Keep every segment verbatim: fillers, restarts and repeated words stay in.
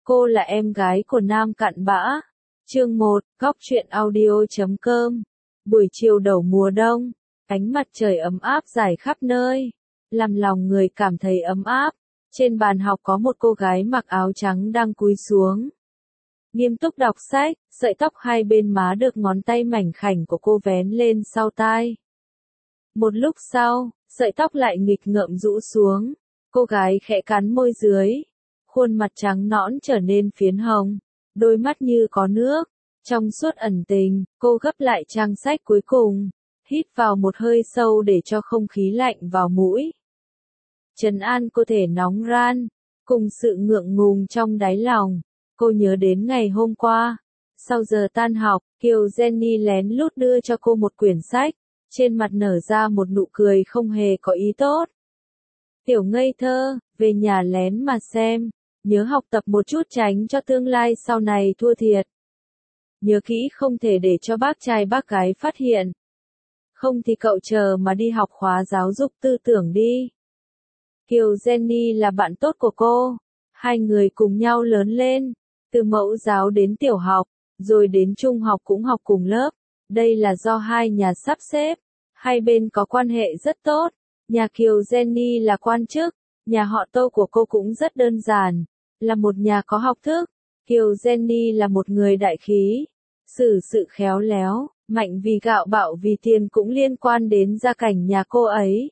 Cô là em gái của Nam Cặn Bã. Chương một, Góc truyện audio chấm com. Buổi chiều đầu mùa đông, ánh mặt trời ấm áp rải khắp nơi, làm lòng người cảm thấy ấm áp. Trên bàn học có một cô gái mặc áo trắng đang cúi xuống, nghiêm túc đọc sách, sợi tóc hai bên má được ngón tay mảnh khảnh của cô vén lên sau tai. Một lúc sau, sợi tóc lại nghịch ngợm rũ xuống, cô gái khẽ cắn môi dưới, khuôn mặt trắng nõn trở nên phiến hồng, đôi mắt như có nước, trong suốt ẩn tình. Cô gấp lại trang sách cuối cùng, hít vào một hơi sâu để cho không khí lạnh vào mũi, trấn an cơ thể nóng ran, cùng sự ngượng ngùng trong đáy lòng. Cô nhớ đến ngày hôm qua, sau giờ tan học, Kiều Jenny lén lút đưa cho cô một quyển sách, trên mặt nở ra một nụ cười không hề có ý tốt. Tiểu ngây thơ, về nhà lén mà xem, nhớ học tập một chút tránh cho tương lai sau này thua thiệt. Nhớ kỹ không thể để cho bác trai bác gái phát hiện. Không thì cậu chờ mà đi học khóa giáo dục tư tưởng đi. Kiều Jenny là bạn tốt của cô, hai người cùng nhau lớn lên, từ mẫu giáo đến tiểu học, rồi đến trung học cũng học cùng lớp. Đây là do hai nhà sắp xếp, hai bên có quan hệ rất tốt. Nhà Kiều Jenny là quan chức, nhà họ Tô của cô cũng rất đơn giản, là một nhà có học thức. Kiều Jenny là một người đại khí, xử sự khéo léo, mạnh vì gạo bạo vì tiền cũng liên quan đến gia cảnh nhà cô ấy.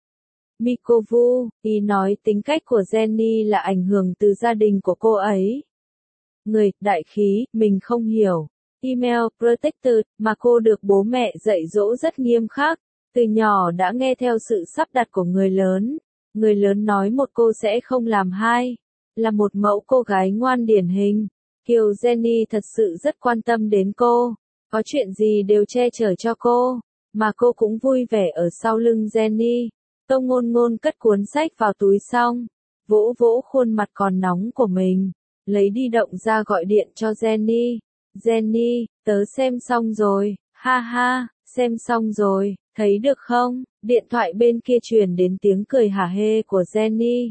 Mikovu, ý nói tính cách của Jenny là ảnh hưởng từ gia đình của cô ấy. Người, đại khí, mình không hiểu. Email, protected, mà cô được bố mẹ dạy dỗ rất nghiêm khắc, từ nhỏ đã nghe theo sự sắp đặt của người lớn. Người lớn nói một cô sẽ không làm hai, là một mẫu cô gái ngoan điển hình. Kiều Jenny thật sự rất quan tâm đến cô, có chuyện gì đều che chở cho cô, mà cô cũng vui vẻ ở sau lưng Jenny. Tô Ngôn Ngôn cất cuốn sách vào túi xong, vỗ vỗ khuôn mặt còn nóng của mình, lấy di động ra gọi điện cho Jenny. Jenny, tớ xem xong rồi, ha ha, xem xong rồi, thấy được không? Điện thoại bên kia truyền đến tiếng cười hả hê của Jenny.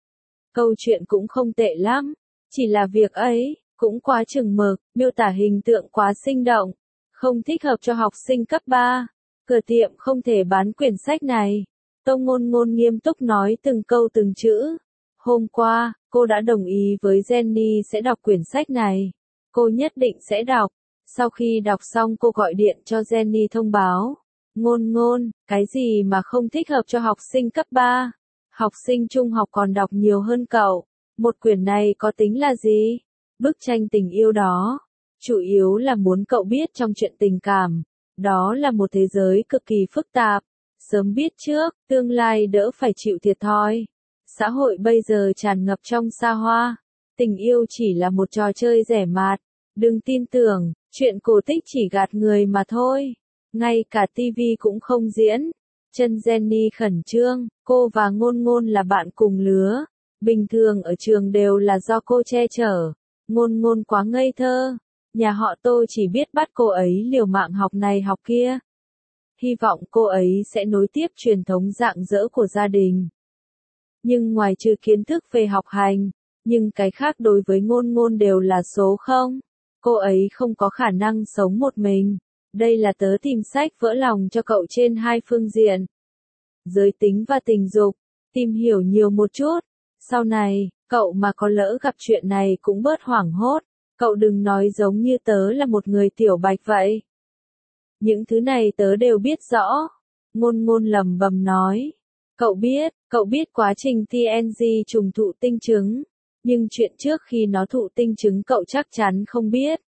Câu chuyện cũng không tệ lắm, chỉ là việc ấy, cũng quá chừng mực, miêu tả hình tượng quá sinh động, không thích hợp cho học sinh cấp ba. Cửa tiệm không thể bán quyển sách này. Tô Ngôn Ngôn nghiêm túc nói từng câu từng chữ. Hôm qua, cô đã đồng ý với Jenny sẽ đọc quyển sách này. Cô nhất định sẽ đọc. Sau khi đọc xong cô gọi điện cho Jenny thông báo. Ngôn Ngôn, cái gì mà không thích hợp cho học sinh cấp ba? Học sinh trung học còn đọc nhiều hơn cậu. Một quyển này có tính là gì? Bức tranh tình yêu đó. Chủ yếu là muốn cậu biết trong chuyện tình cảm, đó là một thế giới cực kỳ phức tạp. Sớm biết trước, tương lai đỡ phải chịu thiệt thòi. Xã hội bây giờ tràn ngập trong xa hoa. Tình yêu chỉ là một trò chơi rẻ mạt. Đừng tin tưởng, chuyện cổ tích chỉ gạt người mà thôi. Ngay cả tivi cũng không diễn. Chân Jenny khẩn trương, cô và Ngôn Ngôn là bạn cùng lứa. Bình thường ở trường đều là do cô che chở. Ngôn Ngôn quá ngây thơ. Nhà họ Tô chỉ biết bắt cô ấy liều mạng học này học kia. Hy vọng cô ấy sẽ nối tiếp truyền thống rạng rỡ của gia đình. Nhưng ngoài trừ kiến thức về học hành, nhưng cái khác đối với Ngôn Ngôn đều là số không. Cô ấy không có khả năng sống một mình. Đây là tớ tìm sách vỡ lòng cho cậu trên hai phương diện. Giới tính và tình dục, tìm hiểu nhiều một chút. Sau này, cậu mà có lỡ gặp chuyện này cũng bớt hoảng hốt. Cậu đừng nói giống như tớ là một người tiểu bạch vậy. Những thứ này tớ đều biết rõ. Ngôn Ngôn lẩm bẩm nói. Cậu biết, cậu biết quá trình tê en giê trùng thụ tinh trứng. Nhưng chuyện trước khi nó thụ tinh trứng cậu chắc chắn không biết.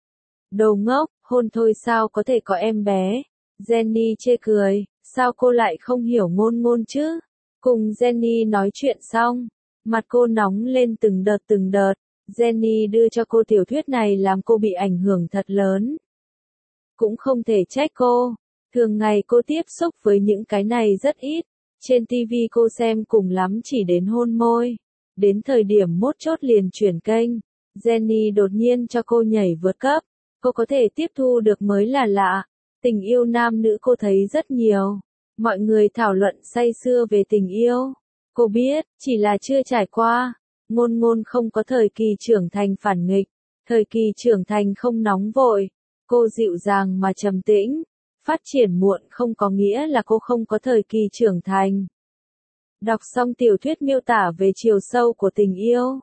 Đồ ngốc, hôn thôi sao có thể có em bé. Jenny chê cười, sao cô lại không hiểu Ngôn Ngôn chứ? Cùng Jenny nói chuyện xong, mặt cô nóng lên từng đợt từng đợt. Jenny đưa cho cô tiểu thuyết này làm cô bị ảnh hưởng thật lớn. Cũng không thể trách cô. Thường ngày cô tiếp xúc với những cái này rất ít. Trên tivi cô xem cùng lắm chỉ đến hôn môi. Đến thời điểm mốt chốt liền chuyển kênh. Jenny đột nhiên cho cô nhảy vượt cấp. Cô có thể tiếp thu được mới là lạ. Tình yêu nam nữ cô thấy rất nhiều. Mọi người thảo luận say sưa về tình yêu. Cô biết, chỉ là chưa trải qua. Ngôn ngôn không có thời kỳ trưởng thành phản nghịch, thời kỳ trưởng thành không nóng vội, cô dịu dàng mà trầm tĩnh, phát triển muộn không có nghĩa là cô không có thời kỳ trưởng thành. Đọc xong tiểu thuyết miêu tả về chiều sâu của tình yêu.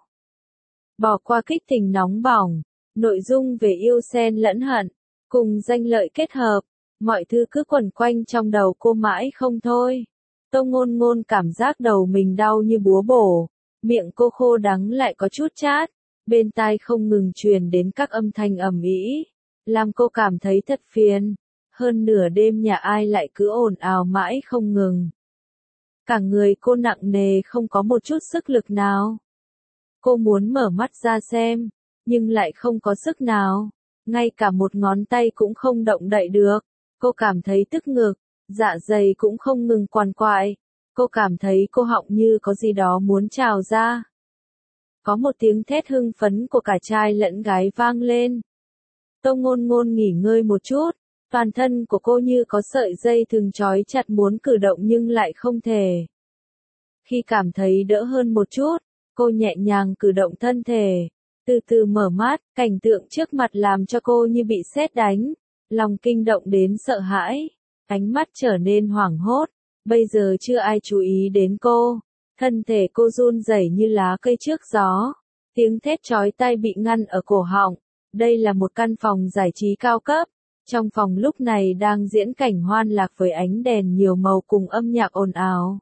Bỏ qua kích tình nóng bỏng, nội dung về yêu xen lẫn hận, cùng danh lợi kết hợp, mọi thứ cứ quẩn quanh trong đầu cô mãi không thôi. Tô Ngôn Ngôn cảm giác đầu mình đau như búa bổ, miệng cô khô đắng lại có chút chát, bên tai không ngừng truyền đến các âm thanh ầm ĩ, làm cô cảm thấy thật phiền. Hơn nửa đêm nhà ai lại cứ ồn ào mãi không ngừng. Cả người cô nặng nề không có một chút sức lực nào. Cô muốn mở mắt ra xem, nhưng lại không có sức nào, ngay cả một ngón tay cũng không động đậy được. Cô cảm thấy tức ngực, dạ dày cũng không ngừng quằn quại. Cô cảm thấy cô họng như có gì đó muốn trào ra. Có một tiếng thét hưng phấn của cả trai lẫn gái vang lên. Tô Ngôn Ngôn nghỉ ngơi một chút, toàn thân của cô như có sợi dây thừng trói chặt muốn cử động nhưng lại không thể. Khi cảm thấy đỡ hơn một chút, cô nhẹ nhàng cử động thân thể, từ từ mở mắt, cảnh tượng trước mặt làm cho cô như bị sét đánh, lòng kinh động đến sợ hãi, ánh mắt trở nên hoảng hốt, bây giờ chưa ai chú ý đến cô, thân thể cô run rẩy như lá cây trước gió, tiếng thét chói tai bị ngăn ở cổ họng, đây là một căn phòng giải trí cao cấp, trong phòng lúc này đang diễn cảnh hoan lạc với ánh đèn nhiều màu cùng âm nhạc ồn ào.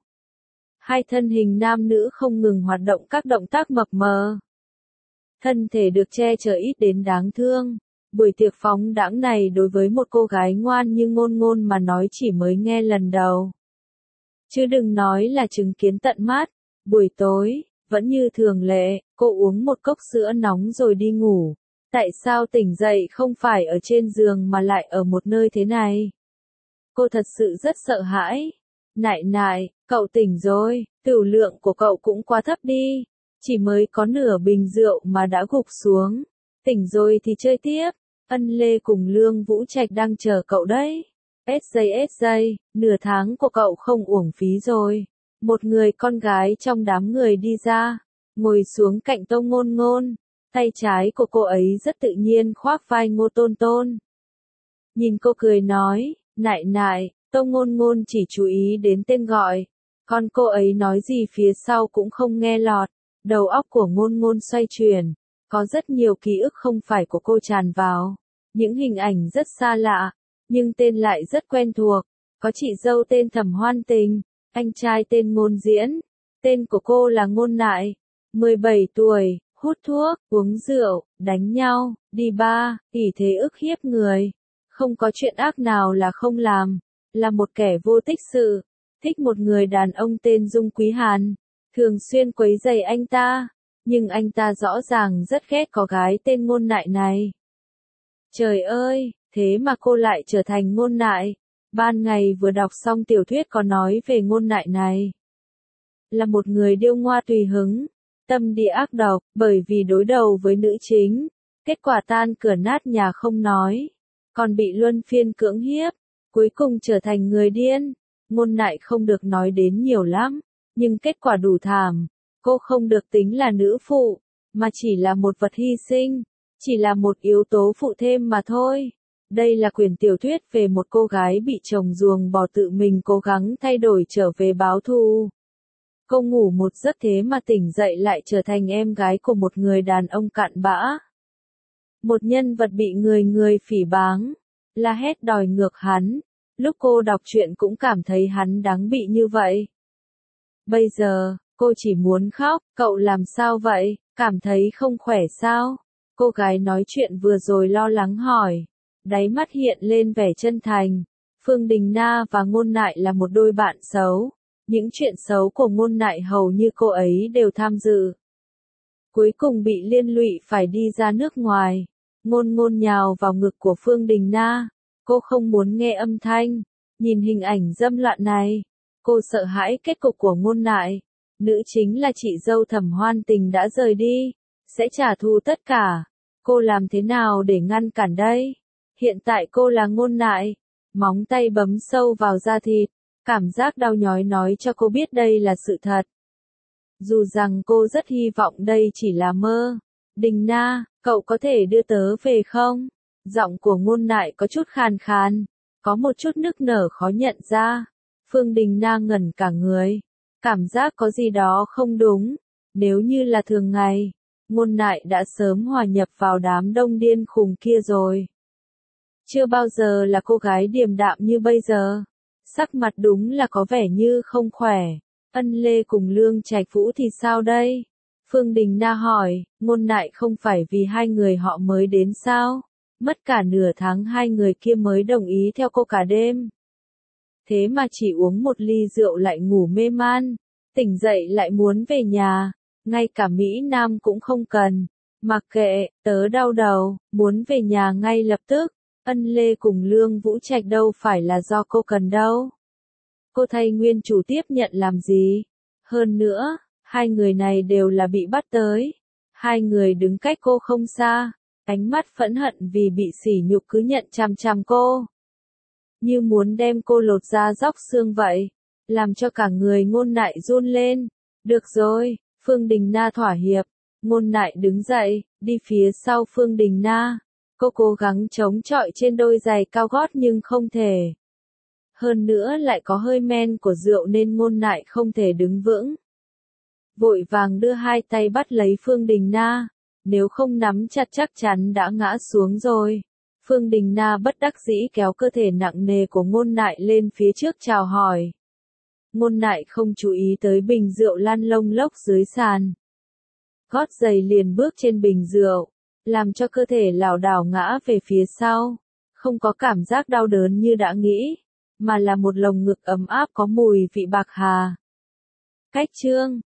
Hai thân hình nam nữ không ngừng hoạt động các động tác mập mờ. Thân thể được che chở ít đến đáng thương. Buổi tiệc phóng đãng này đối với một cô gái ngoan như Ngôn Ngôn mà nói chỉ mới nghe lần đầu. Chứ đừng nói là chứng kiến tận mắt. Buổi tối, vẫn như thường lệ, cô uống một cốc sữa nóng rồi đi ngủ. Tại sao tỉnh dậy không phải ở trên giường mà lại ở một nơi thế này? Cô thật sự rất sợ hãi. Nại nại, cậu tỉnh rồi, tửu lượng của cậu cũng quá thấp đi. Chỉ mới có nửa bình rượu mà đã gục xuống. Tỉnh rồi thì chơi tiếp. Ân Lê cùng Lương Vũ Trạch đang chờ cậu đấy. ét gi ét gi, nửa tháng của cậu không uổng phí rồi. Một người con gái trong đám người đi ra, ngồi xuống cạnh Tô Ngôn Ngôn. Tay trái của cô ấy rất tự nhiên khoác vai Ngô Tôn Tôn. Nhìn cô cười nói, nại nại, Tô Ngôn Ngôn chỉ chú ý đến tên gọi. Còn cô ấy nói gì phía sau cũng không nghe lọt. Đầu óc của Ngôn Ngôn xoay chuyển. Có rất nhiều ký ức không phải của cô tràn vào. Những hình ảnh rất xa lạ, nhưng tên lại rất quen thuộc. Có chị dâu tên Thẩm Hoan Tình, anh trai tên Ngôn Diễn. Tên của cô là Ngôn Nại. mười bảy tuổi, hút thuốc, uống rượu, đánh nhau, đi bar, ỷ thế ức hiếp người. Không có chuyện ác nào là không làm. Là một kẻ vô tích sự. Thích một người đàn ông tên Dung Quý Hàn. Thường xuyên quấy rầy anh ta. Nhưng anh ta rõ ràng rất ghét có gái tên Ngôn Nại này. Trời ơi, thế mà cô lại trở thành Ngôn Nại. Ban ngày vừa đọc xong tiểu thuyết có nói về Ngôn Nại này. Là một người điêu ngoa tùy hứng, tâm địa ác độc, bởi vì đối đầu với nữ chính. Kết quả tan cửa nát nhà không nói. Còn bị luân phiên cưỡng hiếp. Cuối cùng trở thành người điên. Ngôn Nại không được nói đến nhiều lắm. Nhưng kết quả đủ thảm. Cô không được tính là nữ phụ, mà chỉ là một vật hy sinh, chỉ là một yếu tố phụ thêm mà thôi. Đây là quyển tiểu thuyết về một cô gái bị chồng ruồng bỏ tự mình cố gắng thay đổi trở về báo thù. Cô ngủ một giấc thế mà tỉnh dậy lại trở thành em gái của một người đàn ông cặn bã. Một nhân vật bị người người phỉ báng, la hét đòi ngược hắn. Lúc cô đọc truyện cũng cảm thấy hắn đáng bị như vậy. Bây giờ, cô chỉ muốn khóc, cậu làm sao vậy, cảm thấy không khỏe sao? Cô gái nói chuyện vừa rồi lo lắng hỏi. Đáy mắt hiện lên vẻ chân thành. Phương Đình Na và Ngôn Nại là một đôi bạn xấu. Những chuyện xấu của Ngôn Nại hầu như cô ấy đều tham dự. Cuối cùng bị liên lụy phải đi ra nước ngoài. Ngôn Ngôn nhào vào ngực của Phương Đình Na. Cô không muốn nghe âm thanh. Nhìn hình ảnh dâm loạn này. Cô sợ hãi kết cục của Ngôn Nại. Nữ chính là chị dâu Thẩm Hoan Tình đã rời đi. Sẽ trả thù tất cả. Cô làm thế nào để ngăn cản đây? Hiện tại cô là Ngôn Nại. Móng tay bấm sâu vào da thịt. Cảm giác đau nhói nói cho cô biết đây là sự thật. Dù rằng cô rất hy vọng đây chỉ là mơ. Đình Na, cậu có thể đưa tớ về không? Giọng của Ngôn Nại có chút khàn khàn, có một chút nức nở khó nhận ra. Phương Đình Na ngẩn cả người, cảm giác có gì đó không đúng. Nếu như là thường ngày, Ngôn Nại đã sớm hòa nhập vào đám đông điên khùng kia rồi. Chưa bao giờ là cô gái điềm đạm như bây giờ. Sắc mặt đúng là có vẻ như không khỏe. Ân Lê cùng Lương Trạch Vũ thì sao đây? Phương Đình Na hỏi, Ngôn Nại không phải vì hai người họ mới đến sao? Mất cả nửa tháng hai người kia mới đồng ý theo cô cả đêm. Thế mà chỉ uống một ly rượu lại ngủ mê man, tỉnh dậy lại muốn về nhà, ngay cả Mỹ Nam cũng không cần. Mặc kệ, tớ đau đầu, muốn về nhà ngay lập tức. Ân Lê cùng Lương Vũ Trạch đâu phải là do cô cần đâu. Cô thay nguyên chủ tiếp nhận làm gì? Hơn nữa, hai người này đều là bị bắt tới. Hai người đứng cách cô không xa, ánh mắt phẫn hận vì bị sỉ nhục cứ nhận chằm chằm cô. Như muốn đem cô lột da róc xương vậy, làm cho cả người Ngôn Nại run lên. Được rồi, Phương Đình Na thỏa hiệp. Ngôn Nại đứng dậy, đi phía sau Phương Đình Na. Cô cố gắng chống chọi trên đôi giày cao gót nhưng không thể. Hơn nữa lại có hơi men của rượu nên Ngôn Nại không thể đứng vững. Vội vàng đưa hai tay bắt lấy Phương Đình Na, nếu không nắm chặt chắc chắn đã ngã xuống rồi. Phương Đình Na bất đắc dĩ kéo cơ thể nặng nề của Ngôn Nại lên phía trước chào hỏi. Ngôn Nại không chú ý tới bình rượu lăn lông lốc dưới sàn. Gót giày liền bước trên bình rượu, làm cho cơ thể lảo đảo ngã về phía sau. Không có cảm giác đau đớn như đã nghĩ, mà là một lồng ngực ấm áp có mùi vị bạc hà. Cách chương